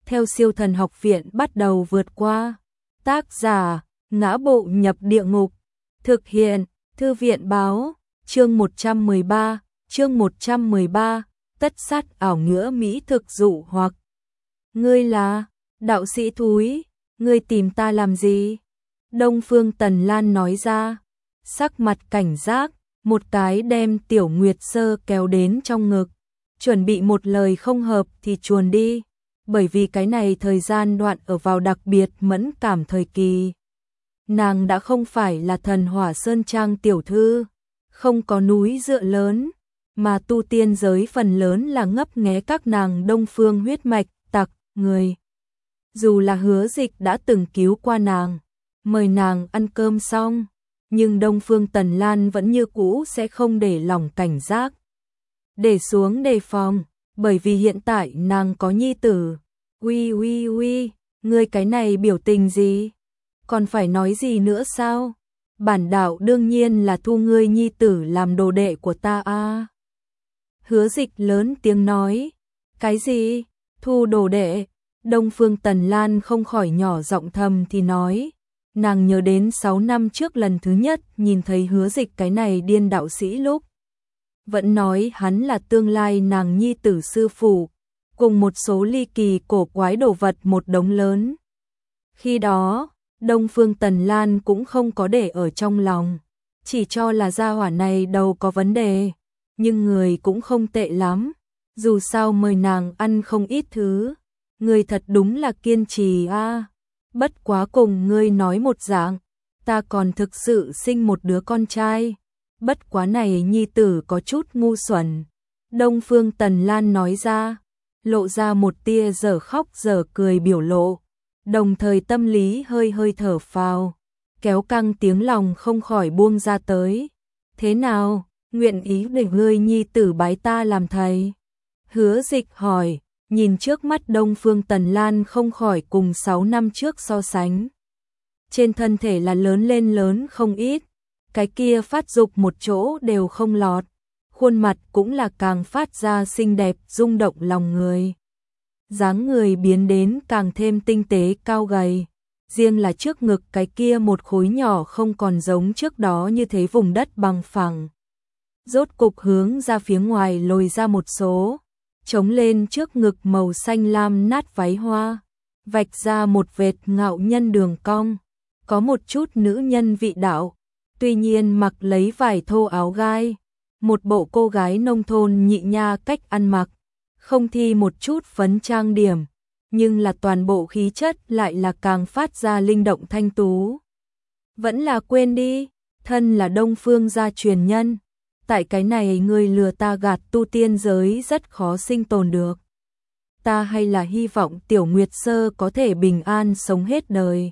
theo Siêu Thần Học Viện bắt đầu vượt qua. Tác giả: Ngã Bộ Nhập Địa Ngục. Thực hiện: Thư viện báo. Chương 113, tất sát ảo ngữ mỹ thực dụ hoặc. Ngươi là đạo sĩ thúi, ngươi tìm ta làm gì? Đông Phương Tần Lan nói ra, sắc mặt cảnh giác, một cái đem Tiểu Nguyệt Sơ kéo đến trong ngực, chuẩn bị một lời không hợp thì chuồn đi, bởi vì cái này thời gian đoạn ở vào đặc biệt mẫn cảm thời kỳ. Nàng đã không phải là Thần Hỏa Sơn Trang tiểu thư, không có núi dựa lớn, mà tu tiên giới phần lớn là ngấp nghé các nàng Đông Phương huyết mạch tặc người. Dù là Hứa Dịch đã từng cứu qua nàng, mời nàng ăn cơm xong, nhưng Đông Phương Tần Lan vẫn như cũ sẽ không để lòng cảnh giác, để xuống đề phòng, bởi vì hiện tại nàng có nhi tử. Uy, ngươi cái này biểu tình gì? Còn phải nói gì nữa sao? Bản đạo đương nhiên là thu ngươi nhi tử làm đồ đệ của ta a. Hứa Dịch lớn tiếng nói. Cái gì? Thu đồ đệ? Đông Phương Tần Lan không khỏi nhỏ giọng thầm thì nói. Nàng nhớ đến 6 năm trước lần thứ nhất nhìn thấy Hứa Dịch cái này điên đạo sĩ lúc. Vẫn nói hắn là tương lai nàng nhi tử sư phụ, cùng một số ly kỳ cổ quái đồ vật một đống lớn. Khi đó, Đông Phương Tần Lan cũng không có để ở trong lòng, chỉ cho là gia hỏa này đầu có vấn đề, nhưng người cũng không tệ lắm, dù sao mời nàng ăn không ít thứ, người thật đúng là kiên trì a. Bất quá cùng ngươi nói một dạng, ta còn thực sự sinh một đứa con trai, bất quá này nhi tử có chút ngu xuẩn. Đông Phương Tần Lan nói ra, lộ ra một tia dở khóc dở cười biểu lộ, đồng thời tâm lý hơi thở phào, kéo căng tiếng lòng không khỏi buông ra tới. Thế nào, nguyện ý để ngươi nhi tử bái ta làm thầy? Hứa Dịch hỏi, nhìn trước mắt Đông Phương Tần Lan không khỏi cùng 6 năm trước so sánh. Trên thân thể là lớn không ít, cái kia phát dục một chỗ đều không lọt, khuôn mặt cũng là càng phát ra xinh đẹp rung động lòng người. Dáng người biến đến càng thêm tinh tế cao gầy, riêng là trước ngực cái kia một khối nhỏ không còn giống trước đó như thế vùng đất bằng phẳng. Rốt cục hướng ra phía ngoài lồi ra một số, chống lên trước ngực màu xanh lam nát váy hoa, vạch ra một vệt ngạo nhân đường cong, có một chút nữ nhân vị đạo, tuy nhiên mặc lấy vải thô áo gai, một bộ cô gái nông thôn nhị nha cách ăn mặc, không thi một chút phấn trang điểm, nhưng là toàn bộ khí chất lại là càng phát ra linh động thanh tú. Vẫn là quên đi, thân là Đông Phương gia truyền nhân, tại cái này người lừa ta gạt tu tiên giới rất khó sinh tồn được. Ta hay là hy vọng Tiểu Nguyệt Sơ có thể bình an sống hết đời.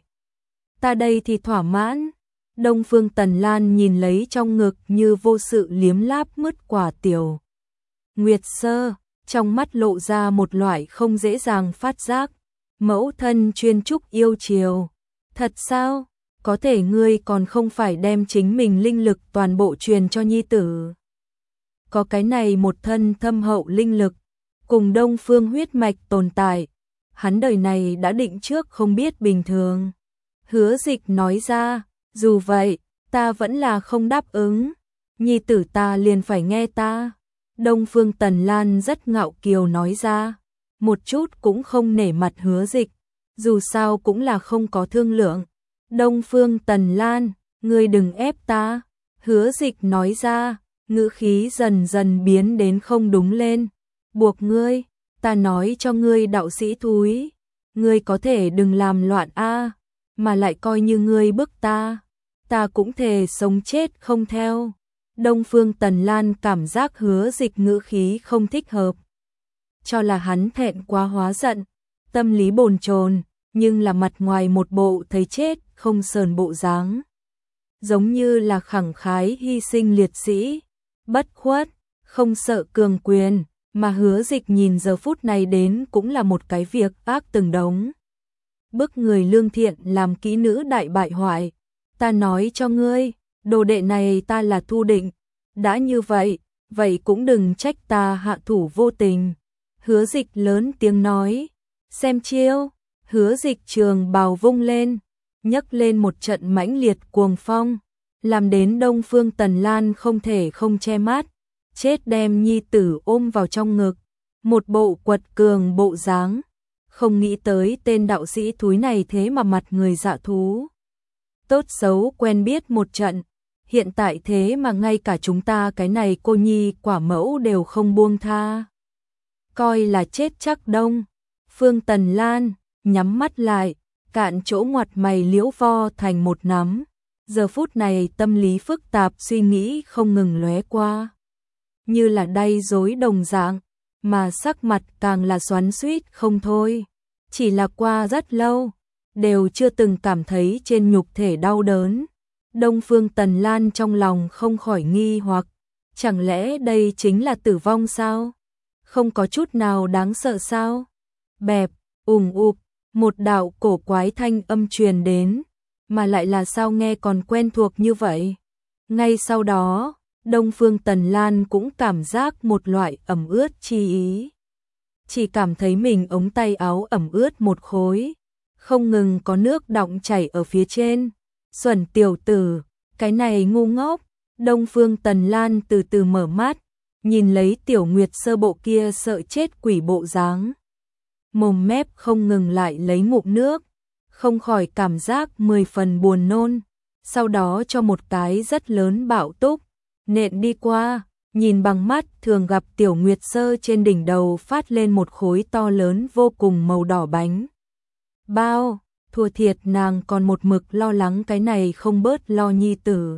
Ta đây thì thỏa mãn. Đông Phương Tần Lan nhìn lấy trong ngực như vô sự liếm láp mứt quả Tiểu Nguyệt Sơ, trong mắt lộ ra một loại không dễ dàng phát giác. Mẫu thân chuyên trúc yêu chiều. Thật sao? Có thể ngươi còn không phải đem chính mình linh lực toàn bộ truyền cho nhi tử. Có cái này một thân thâm hậu linh lực, cùng Đông Phương huyết mạch tồn tại, hắn đời này đã định trước không biết bình thường. Hứa Dịch nói ra, dù vậy, ta vẫn là không đáp ứng, nhi tử ta liền phải nghe ta. Đông Phương Tần Lan rất ngạo kiều nói ra, một chút cũng không nể mặt Hứa Dịch, dù sao cũng là không có thương lượng. Đông Phương Tần Lan, ngươi đừng ép ta. Hứa Dịch nói ra, ngữ khí dần dần biến đến không đúng lên. Buộc ngươi, ta nói cho ngươi đạo sĩ thúi, ngươi có thể đừng làm loạn a, mà lại coi như ngươi bức ta cũng thề sống chết không theo. Đông Phương Tần Lan cảm giác Hứa Dịch ngữ khí không thích hợp, cho là hắn thẹn quá hóa giận, tâm lý bồn chồn, nhưng là mặt ngoài một bộ thấy chết không sờn bộ dáng, giống như là khẳng khái hy sinh liệt sĩ, bất khuất, không sợ cường quyền, mà Hứa Dịch nhìn giờ phút này đến cũng là một cái việc ác từng đống. Bức người lương thiện làm kỹ nữ đại bại hoại, ta nói cho ngươi, đồ đệ này ta là thu định, đã như vậy, vậy cũng đừng trách ta hạ thủ vô tình. Hứa Dịch lớn tiếng nói, xem chiêu, Hứa Dịch trường bào vung lên, nhấc lên một trận mãnh liệt cuồng phong, làm đến Đông Phương Tần Lan không thể không che mắt, chết đem nhi tử ôm vào trong ngực, một bộ quật cường bộ dáng, không nghĩ tới tên đạo sĩ thúi này thế mà mặt người dạ thú. Tốt xấu quen biết một trận, hiện tại thế mà ngay cả chúng ta cái này cô nhi quả mẫu đều không buông tha. Coi là chết chắc. Đông Phương Tần Lan nhắm mắt lại, cạn chỗ ngoặt mày liễu vo thành một nắm. Giờ phút này tâm lý phức tạp suy nghĩ không ngừng lóe qua, như là đay rối đồng dạng, mà sắc mặt càng là xoắn xuýt không thôi. Chỉ là qua rất lâu, đều chưa từng cảm thấy trên nhục thể đau đớn. Đông Phương Tần Lan trong lòng không khỏi nghi hoặc, chẳng lẽ đây chính là tử vong sao? Không có chút nào đáng sợ sao? Bẹp, ụp, một đạo cổ quái thanh âm truyền đến, mà lại là sao nghe còn quen thuộc như vậy. Ngay sau đó, Đông Phương Tần Lan cũng cảm giác một loại ẩm ướt chi ý. Chỉ cảm thấy mình ống tay áo ẩm ướt một khối, không ngừng có nước đọng chảy ở phía trên. Xuẩn tiểu tử, cái này ngu ngốc. Đông Phương Tần Lan từ từ mở mắt, nhìn lấy Tiểu Nguyệt Sơ bộ kia sợ chết quỷ bộ dáng, mồm mép không ngừng lại lấy ngụm nước, không khỏi cảm giác 10 phần buồn nôn, sau đó cho một cái rất lớn bạo túc, nện đi qua, nhìn bằng mắt thường gặp Tiểu Nguyệt Sơ trên đỉnh đầu phát lên một khối to lớn vô cùng màu đỏ bánh bao, thua thiệt nàng còn một mực lo lắng cái này không bớt lo nhi tử.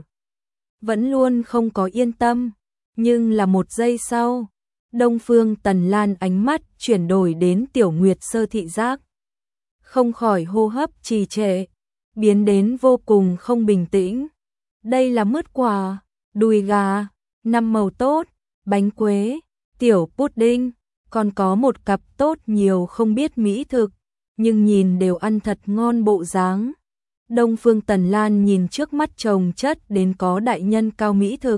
Vẫn luôn không có yên tâm, nhưng là một giây sau, Đông Phương Tần Lan ánh mắt chuyển đổi đến Tiểu Nguyệt Sơ thị giác. Không khỏi hô hấp trì trệ, biến đến vô cùng không bình tĩnh. Đây là mứt quả, đùi gà, 5 màu tốt, bánh quế, tiểu pudding, còn có một cặp tốt nhiều không biết mỹ thực, nhưng nhìn đều ăn thật ngon bộ dáng. Đông Phương Tần Lan nhìn trước mắt chồng chất đến có đại nhân cao mỹ thực.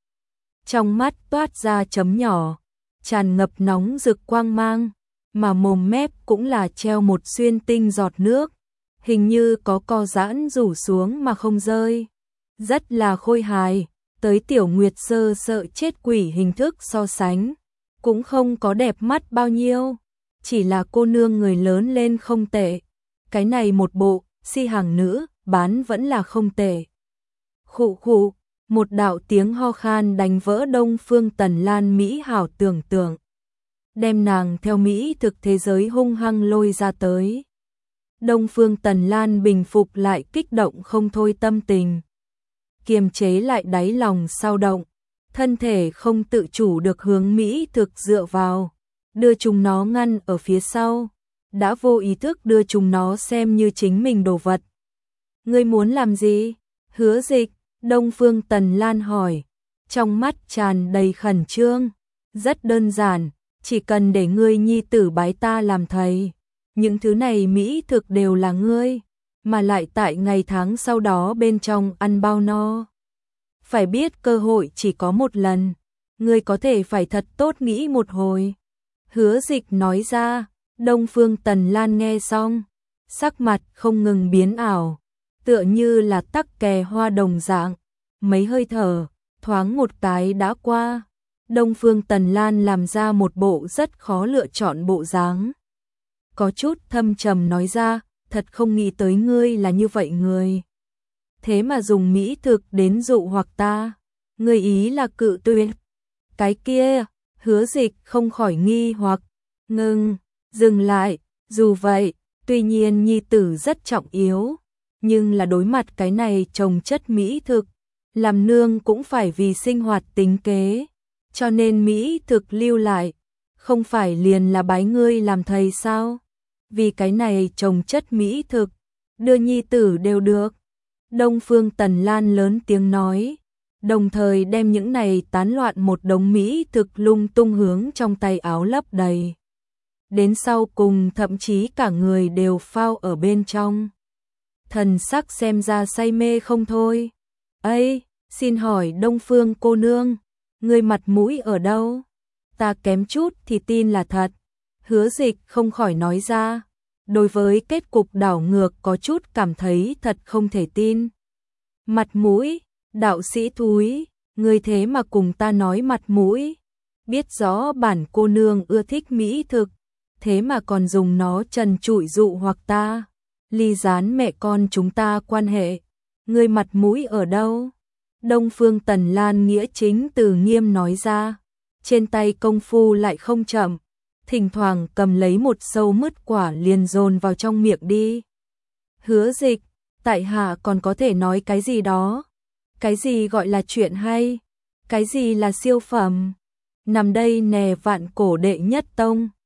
Trong mắt toát ra chấm nhỏ, tràn ngập nóng rực quang mang, mà mồm mép cũng là treo một xuyên tinh giọt nước, hình như có co giãn rủ xuống mà không rơi. Rất là khôi hài, tới Tiểu Nguyệt Sơ sợ chết quỷ hình thức so sánh, cũng không có đẹp mắt bao nhiêu, chỉ là cô nương người lớn lên không tệ. Cái này một bộ, si hàng nữ, bán vẫn là không tệ. Khụ khụ, một đạo tiếng ho khan đánh vỡ Đông Phương Tần Lan mỹ hảo tưởng tượng, đem nàng theo mỹ thực thế giới hung hăng lôi ra tới. Đông Phương Tần Lan bình phục lại kích động không thôi tâm tình, kiềm chế lại đáy lòng sao động, thân thể không tự chủ được hướng mỹ thực dựa vào, đưa chúng nó ngăn ở phía sau, đã vô ý thức đưa chúng nó xem như chính mình đồ vật. Ngươi muốn làm gì? Hứa Dịch, Đông Phương Tần Lan hỏi, trong mắt tràn đầy khẩn trương. Rất đơn giản, chỉ cần để ngươi nhi tử bái ta làm thầy, những thứ này mỹ thực đều là ngươi, mà lại tại ngày tháng sau đó bên trong ăn bao no. Phải biết cơ hội chỉ có một lần, ngươi có thể phải thật tốt nghĩ một hồi. Hứa Dịch nói ra. Đông Phương Tần Lan nghe xong, sắc mặt không ngừng biến ảo, tựa như là tắc kè hoa đồng dạng, mấy hơi thở, thoáng một cái đã qua. Đông Phương Tần Lan làm ra một bộ rất khó lựa chọn bộ dáng, có chút thâm trầm nói ra, thật không nghĩ tới ngươi là như vậy người. Thế mà dùng mỹ thực đến dụ hoặc ta, ngươi ý là cự tuyệt. Cái kia, Hứa Dịch không khỏi nghi hoặc, dừng lại, dù vậy, tuy nhiên nhi tử rất trọng yếu, nhưng là đối mặt cái này trồng chất mỹ thực, làm nương cũng phải vì sinh hoạt tính kế, cho nên mỹ thực lưu lại, không phải liền là bái ngươi làm thầy sao? Vì cái này trồng chất mỹ thực, đưa nhi tử đều được. Đông Phương Tần Lan lớn tiếng nói, đồng thời đem những này tán loạn một đống mỹ thực lung tung hướng trong tay áo lấp đầy. Đến sau cùng thậm chí cả người đều phao ở bên trong. Thần sắc xem ra say mê không thôi. Ây, xin hỏi Đông Phương cô nương, người mặt mũi ở đâu? Ta kém chút thì tin là thật. Hứa Dịch không khỏi nói ra, đối với kết cục đảo ngược có chút cảm thấy thật không thể tin. Mặt mũi, đạo sĩ thúi, ngươi thế mà cùng ta nói mặt mũi, biết rõ bản cô nương ưa thích mỹ thực, thế mà còn dùng nó trần trụi dụ hoặc ta, ly gián mẹ con chúng ta quan hệ, ngươi mặt mũi ở đâu? Đông Phương Tần Lan nghĩa chính từ nghiêm nói ra, trên tay công phu lại không chậm, thỉnh thoảng cầm lấy một sâu mứt quả liền dồn vào trong miệng đi. Hứa Dịch, tại hạ còn có thể nói cái gì đó? Cái gì gọi là chuyện hay? Cái gì là siêu phẩm? Nằm đây nè vạn cổ đệ nhất tông.